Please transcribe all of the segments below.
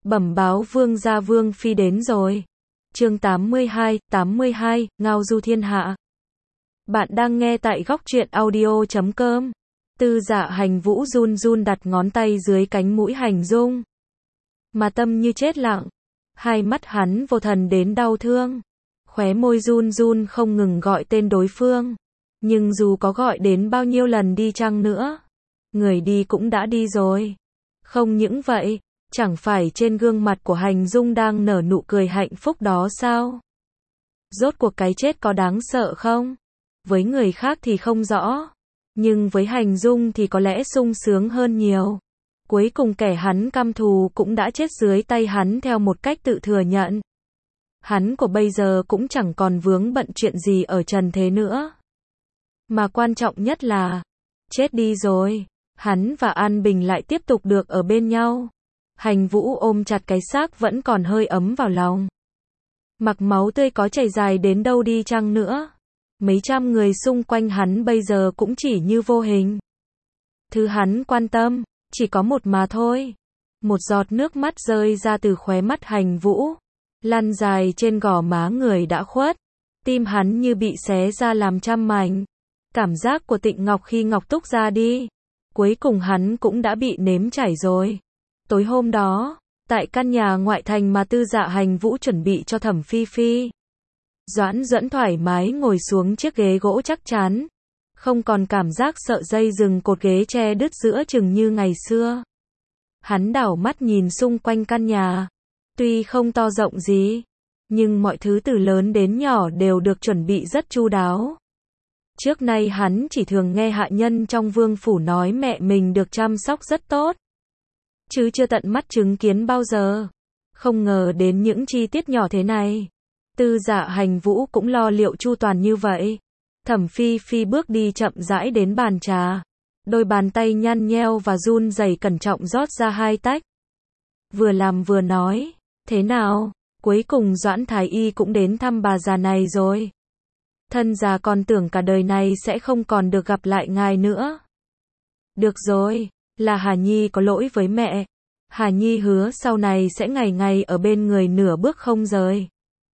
Bẩm báo vương gia vương phi đến rồi. Chương 82, Ngao du thiên hạ. Bạn đang nghe tại góc truyện audio.com. Tư Dạ Hành Vũ run run đặt ngón tay dưới cánh mũi Hành Dung. Mà tâm như chết lặng. Hai mắt hắn vô thần đến đau thương. Khóe môi run run không ngừng gọi tên đối phương. Nhưng dù có gọi đến bao nhiêu lần đi chăng nữa, người đi cũng đã đi rồi. Không những vậy, chẳng phải trên gương mặt của Hành Dung đang nở nụ cười hạnh phúc đó sao? Rốt cuộc cái chết có đáng sợ không? Với người khác thì không rõ, nhưng với Hành Dung thì có lẽ sung sướng hơn nhiều. Cuối cùng kẻ hắn căm thù cũng đã chết dưới tay hắn theo một cách tự thừa nhận. Hắn của bây giờ cũng chẳng còn vướng bận chuyện gì ở trần thế nữa. Mà quan trọng nhất là, chết đi rồi, hắn và An Bình lại tiếp tục được ở bên nhau. Hành Vũ ôm chặt cái xác vẫn còn hơi ấm vào lòng. Mặc máu tươi có chảy dài đến đâu đi chăng nữa, mấy trăm người xung quanh hắn bây giờ cũng chỉ như vô hình. Thứ hắn quan tâm, chỉ có một mà thôi. Một giọt nước mắt rơi ra từ khóe mắt Hành Vũ, lăn dài trên gò má người đã khuất. Tim hắn như bị xé ra làm trăm mảnh. Cảm giác của Tịnh Ngọc khi Ngọc Túc ra đi, cuối cùng hắn cũng đã bị nếm trải rồi. Tối hôm đó, tại căn nhà ngoại thành mà Tư Dạ Hành Vũ chuẩn bị cho Thẩm Phi Phi, Doãn Duẫn thoải mái ngồi xuống chiếc ghế gỗ chắc chắn, không còn cảm giác sợ dây dừng cột ghế tre đứt giữa chừng như ngày xưa. Hắn đảo mắt nhìn xung quanh căn nhà, tuy không to rộng gì, nhưng mọi thứ từ lớn đến nhỏ đều được chuẩn bị rất chu đáo. Trước nay hắn chỉ thường nghe hạ nhân trong vương phủ nói mẹ mình được chăm sóc rất tốt, chứ chưa tận mắt chứng kiến bao giờ. Không ngờ đến những chi tiết nhỏ thế này. Tư Dạ Hành Vũ cũng lo liệu chu toàn như vậy. Thẩm Phi Phi bước đi chậm rãi đến bàn trà. Đôi bàn tay nhăn nheo và run rẩy cẩn trọng rót ra 2 tách. Vừa làm vừa nói, thế nào, cuối cùng Doãn Thái Y cũng đến thăm bà già này rồi. Thân già còn tưởng cả đời này sẽ không còn được gặp lại ngài nữa. Được rồi, là Hà Nhi có lỗi với mẹ. Hà Nhi hứa sau này sẽ ngày ngày ở bên người nửa bước không rời.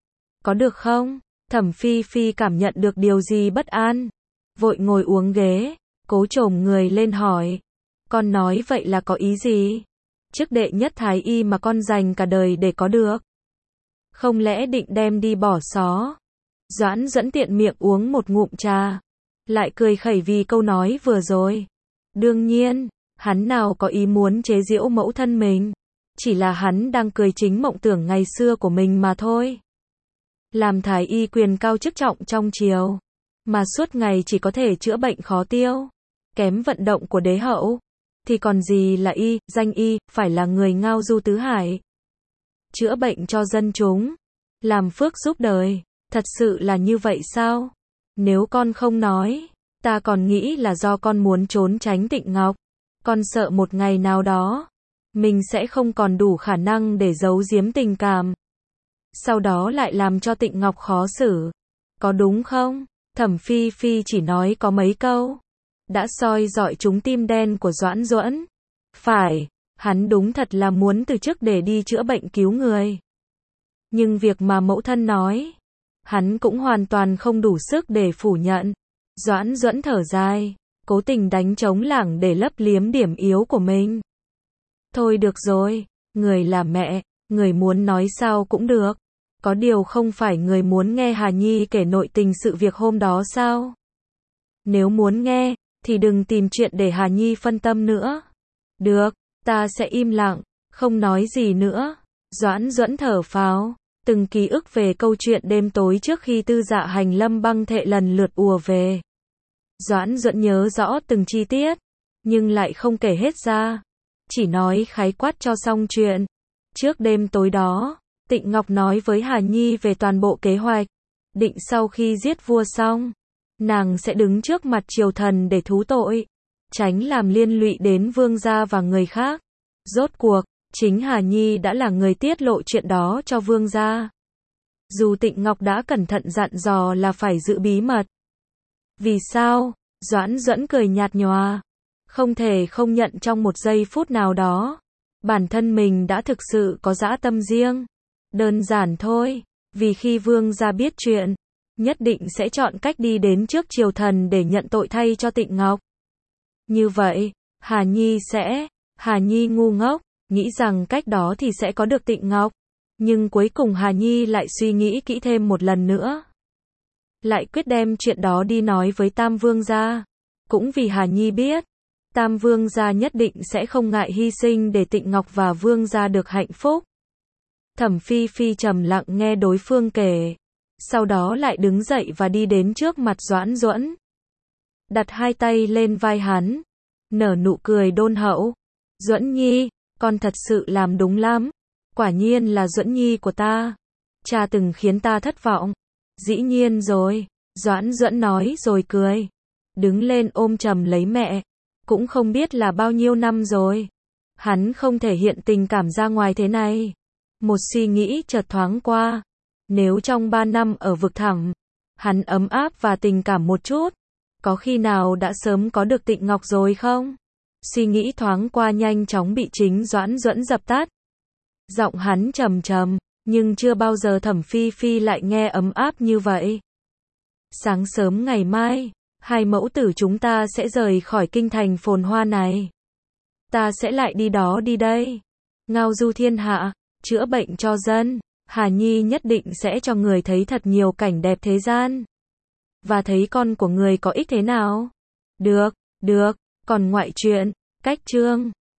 Có được không? Thẩm Phi Phi cảm nhận được điều gì bất an, vội ngồi uống ghế, cố chồm người lên hỏi. Con nói vậy là có ý gì? Chức đệ nhất Thái Y mà con dành cả đời để có được, không lẽ định đem đi bỏ xó? Doãn Duẫn tiện miệng uống một ngụm trà, lại cười khẩy vì câu nói vừa rồi. Đương nhiên, hắn nào có ý muốn chế giễu mẫu thân mình, chỉ là hắn đang cười chính mộng tưởng ngày xưa của mình mà thôi. Làm Thái Y quyền cao chức trọng trong triều, mà suốt ngày chỉ có thể chữa bệnh khó tiêu, kém vận động của đế hậu, thì còn gì là y, danh y, phải là người ngao du tứ hải. Chữa bệnh cho dân chúng, làm phước giúp đời, thật sự là như vậy sao? Nếu con không nói, ta còn nghĩ là do con muốn trốn tránh Tịnh Ngọc. Con sợ một ngày nào đó, mình sẽ không còn đủ khả năng để giấu giếm tình cảm. Sau đó lại làm cho Tịnh Ngọc khó xử. Có đúng không? Thẩm Phi Phi chỉ nói có mấy câu, đã soi dọi trúng tim đen của Doãn Duẫn. Phải, hắn đúng thật là muốn từ chức để đi chữa bệnh cứu người. Nhưng việc mà mẫu thân nói, hắn cũng hoàn toàn không đủ sức để phủ nhận. Doãn Duẫn thở dài, cố tình đánh trống lảng để lấp liếm điểm yếu của mình. Thôi được rồi, người là mẹ, người muốn nói sao cũng được. Có điều không phải người muốn nghe Hà Nhi kể nội tình sự việc hôm đó sao? Nếu muốn nghe, thì đừng tìm chuyện để Hà Nhi phân tâm nữa. Được, ta sẽ im lặng, không nói gì nữa. Doãn Duẫn thở phào, từng ký ức về câu chuyện đêm tối trước khi Tư Dạ Hành Lâm băng thệ lần lượt ùa về. Doãn Duẫn nhớ rõ từng chi tiết, nhưng lại không kể hết ra, chỉ nói khái quát cho xong chuyện. Trước đêm tối đó, Tịnh Ngọc nói với Hà Nhi về toàn bộ kế hoạch, định sau khi giết vua xong, nàng sẽ đứng trước mặt triều thần để thú tội, tránh làm liên lụy đến vương gia và người khác. Rốt cuộc, chính Hà Nhi đã là người tiết lộ chuyện đó cho vương gia. Dù Tịnh Ngọc đã cẩn thận dặn dò là phải giữ bí mật. Vì sao? Doãn Duẫn cười nhạt nhòa, không thể không nhận trong một giây phút nào đó, Bản thân mình đã thực sự có dã tâm riêng. Đơn giản thôi, vì khi Vương gia biết chuyện, nhất định sẽ chọn cách đi đến trước triều thần để nhận tội thay cho Tịnh Ngọc. Như vậy, Hà Nhi ngu ngốc, nghĩ rằng cách đó thì sẽ có được Tịnh Ngọc. Nhưng cuối cùng Hà Nhi lại suy nghĩ kỹ thêm một lần nữa. Lại quyết đem chuyện đó đi nói với Tam Vương gia. Cũng vì Hà Nhi biết, Tam Vương gia nhất định sẽ không ngại hy sinh để Tịnh Ngọc và Vương gia được hạnh phúc. Thẩm Phi Phi trầm lặng nghe đối phương kể. Sau đó lại đứng dậy và đi đến trước mặt Doãn Duẫn. Đặt hai tay lên vai hắn. Nở nụ cười đôn hậu. Duẫn Nhi, con thật sự làm đúng lắm. Quả nhiên là Duẫn Nhi của ta. Cha từng khiến ta thất vọng. Dĩ nhiên rồi. Doãn Duẫn nói rồi cười. Đứng lên ôm chầm lấy mẹ. Cũng không biết là bao nhiêu năm rồi. Hắn không thể hiện tình cảm ra ngoài thế này. Một suy nghĩ chợt thoáng qua. Nếu trong 3 năm ở vực thẳm, hắn ấm áp và tình cảm một chút, có khi nào đã sớm có được Tịnh Ngọc rồi không? Suy nghĩ thoáng qua nhanh chóng bị chính Doãn Duẫn dập tắt. Giọng hắn trầm trầm, nhưng chưa bao giờ Thẩm Phi Phi lại nghe ấm áp như vậy. Sáng sớm ngày mai, hai mẫu tử chúng ta sẽ rời khỏi kinh thành phồn hoa này. Ta sẽ lại đi đó đi đây. Ngao du thiên hạ, chữa bệnh cho dân. Hà Nhi nhất định sẽ cho người thấy thật nhiều cảnh đẹp thế gian. Và thấy con của người có ích thế nào. Được, còn ngoại chuyện, cách chương.